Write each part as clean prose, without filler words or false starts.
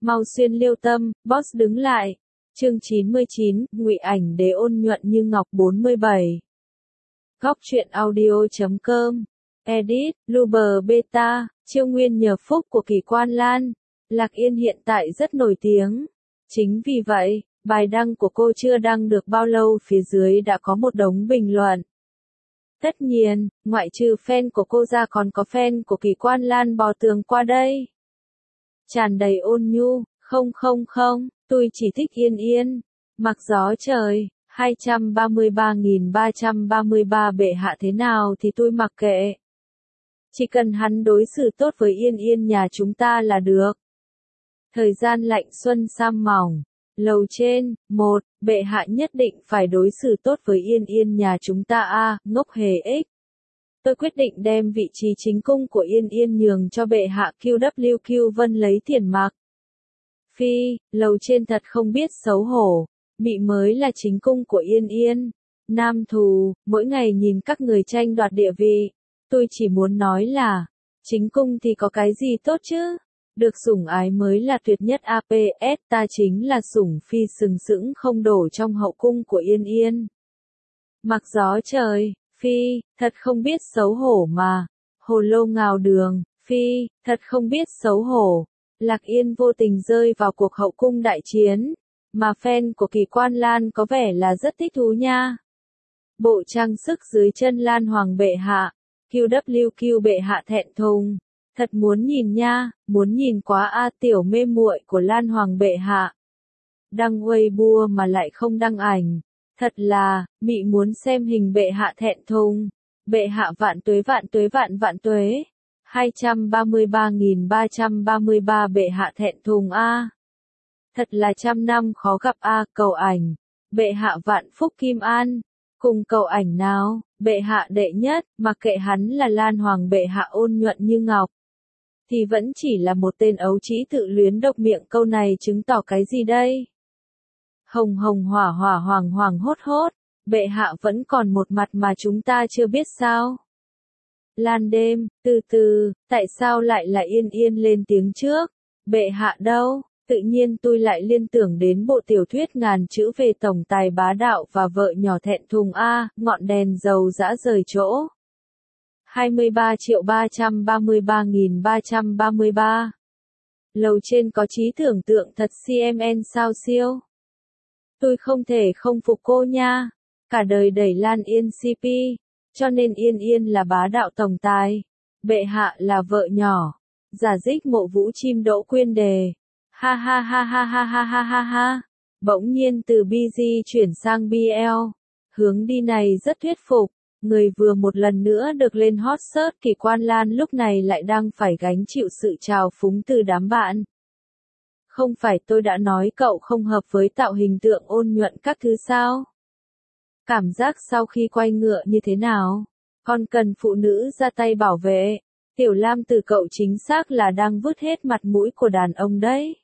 Mau xuyên liêu tâm, boss đứng lại. Chương 99, ngụy ảnh đế ôn nhuận như ngọc 47. Góc truyện audio.com. Edit, Luber Beta, chiêu nguyên nhờ phúc của Kỳ Quan Lan. Lạc Yên hiện tại rất nổi tiếng. Chính vì vậy, bài đăng của cô chưa đăng được bao lâu phía dưới đã có một đống bình luận. Tất nhiên, ngoại trừ fan của cô ra còn có fan của Kỳ Quan Lan bò tường qua đây. Tràn đầy ôn nhu, không, tôi chỉ thích Yên Yên. Mặc gió trời, 233.333 bệ hạ thế nào thì tôi mặc kệ. Chỉ cần hắn đối xử tốt với Yên Yên nhà chúng ta là được. Thời gian lạnh xuân sam mỏng. Lầu trên, 1, bệ hạ nhất định phải đối xử tốt với Yên Yên nhà chúng ta a, ngốc hề ích. Tôi quyết định đem vị trí chính cung của Yên Yên nhường cho bệ hạ. QWQ Vân lấy tiền mặc. Phi, lầu trên thật không biết xấu hổ. Mị mới là chính cung của Yên Yên. Nam thù, mỗi ngày nhìn các người tranh đoạt địa vị. Tôi chỉ muốn nói là, chính cung thì có cái gì tốt chứ? Được sủng ái mới là tuyệt nhất. APS ta chính là sủng phi sừng sững không đổ trong hậu cung của Yên Yên. Mặc gió trời, Phi, thật không biết xấu hổ mà. Hồ lô ngào đường, Phi, thật không biết xấu hổ. Lạc Yên vô tình rơi vào cuộc hậu cung đại chiến. Mà fan của Kỳ Quan Lan có vẻ là rất thích thú nha. Bộ trang sức dưới chân Lan Hoàng bệ hạ. QWQ bệ hạ thẹn thùng. Thật muốn nhìn nha, muốn nhìn quá a, tiểu mê muội của Lan Hoàng bệ hạ. Đăng Weibo mà lại không đăng ảnh. Thật là, mị muốn xem hình bệ hạ thẹn thùng. Bệ hạ vạn tuế vạn tuế vạn vạn tuế. 233.333 bệ hạ thẹn thùng a. Thật là trăm năm khó gặp a, cầu ảnh. Bệ hạ vạn phúc kim an. Cùng cầu ảnh nào, bệ hạ đệ nhất, mặc kệ hắn là Lan Hoàng bệ hạ ôn nhuận như ngọc. Thì vẫn chỉ là một tên ấu trĩ tự luyến độc miệng, câu này chứng tỏ cái gì đây? Hồng hồng hỏa hỏa hoàng hoàng hốt hốt, bệ hạ vẫn còn một mặt mà chúng ta chưa biết sao? Lan đêm, từ từ, tại sao lại là Yên Yên lên tiếng trước? Bệ hạ đâu? Tự nhiên tôi lại liên tưởng đến bộ tiểu thuyết ngàn chữ về tổng tài bá đạo và vợ nhỏ thẹn thùng a, ngọn đèn dầu dã rời chỗ. 23.333.333. Lầu trên có trí tưởng tượng thật CMN sao siêu. Tôi không thể không phục cô nha. Cả đời đẩy Lan Yên CP. Cho nên Yên Yên là bá đạo tổng tài. Bệ hạ là vợ nhỏ. Giả dích mộ vũ chim đỗ quyên đề. Ha ha ha ha ha ha ha ha ha. Bỗng nhiên từ BG chuyển sang BL. Hướng đi này rất thuyết phục. Người vừa một lần nữa được lên hot search Kỳ Quan Lan lúc này lại đang phải gánh chịu sự trào phúng từ đám bạn. Không phải tôi đã nói cậu không hợp với tạo hình tượng ôn nhuận các thứ sao? Cảm giác sau khi quay ngựa như thế nào? Còn cần phụ nữ ra tay bảo vệ. Tiểu Lam từ cậu chính xác là đang vứt hết mặt mũi của đàn ông đấy.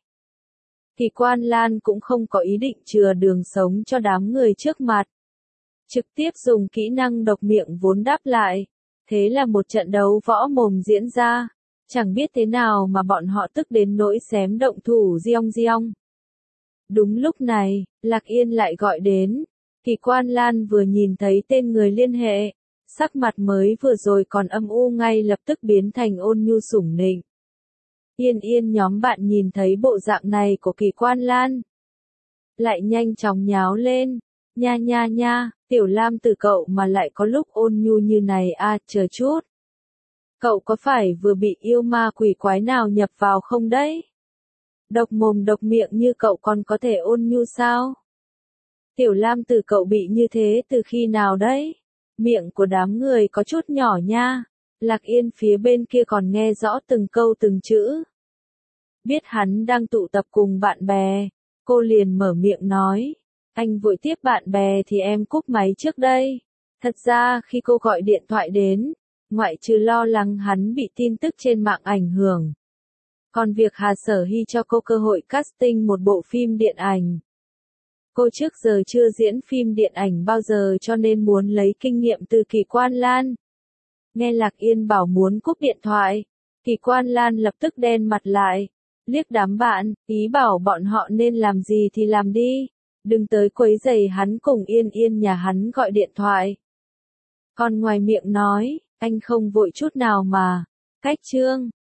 Kỳ Quan Lan cũng không có ý định chừa đường sống cho đám người trước mặt. Trực tiếp dùng kỹ năng độc miệng vốn đáp lại. Thế là một trận đấu võ mồm diễn ra. Chẳng biết thế nào mà bọn họ tức đến nỗi xém động thủ giong giong. Đúng lúc này, Lạc Yên lại gọi đến. Kỳ Quan Lan vừa nhìn thấy tên người liên hệ. Sắc mặt mới vừa rồi còn âm u ngay lập tức biến thành ôn nhu sủng nịnh. Yên Yên nhóm bạn nhìn thấy bộ dạng này của Kỳ Quan Lan. Lại nhanh chóng nháo lên. Nha, Tiểu Lam từ cậu mà lại có lúc ôn nhu như này à, chờ chút. Cậu có phải vừa bị yêu ma quỷ quái nào nhập vào không đấy? Độc mồm độc miệng như cậu còn có thể ôn nhu sao? Tiểu Lam từ cậu bị như thế từ khi nào đấy? Miệng của đám người có chút nhỏ nha. Lạc Yên phía bên kia còn nghe rõ từng câu từng chữ. Biết hắn đang tụ tập cùng bạn bè, cô liền mở miệng nói. Anh vội tiếp bạn bè thì em cúp máy trước đây. Thật ra khi cô gọi điện thoại đến, ngoại trừ lo lắng hắn bị tin tức trên mạng ảnh hưởng. Còn việc Hà Sở Hy cho cô cơ hội casting một bộ phim điện ảnh. Cô trước giờ chưa diễn phim điện ảnh bao giờ cho nên muốn lấy kinh nghiệm từ Kỳ Quan Lan. Nghe Lạc Yên bảo muốn cúp điện thoại, Kỳ Quan Lan lập tức đen mặt lại. liếc đám bạn, ý bảo bọn họ nên làm gì thì làm đi. Đừng tới quấy rầy hắn cùng Yên Yên nhà hắn gọi điện thoại. Còn ngoài miệng nói, anh không vội chút nào mà. Cách chương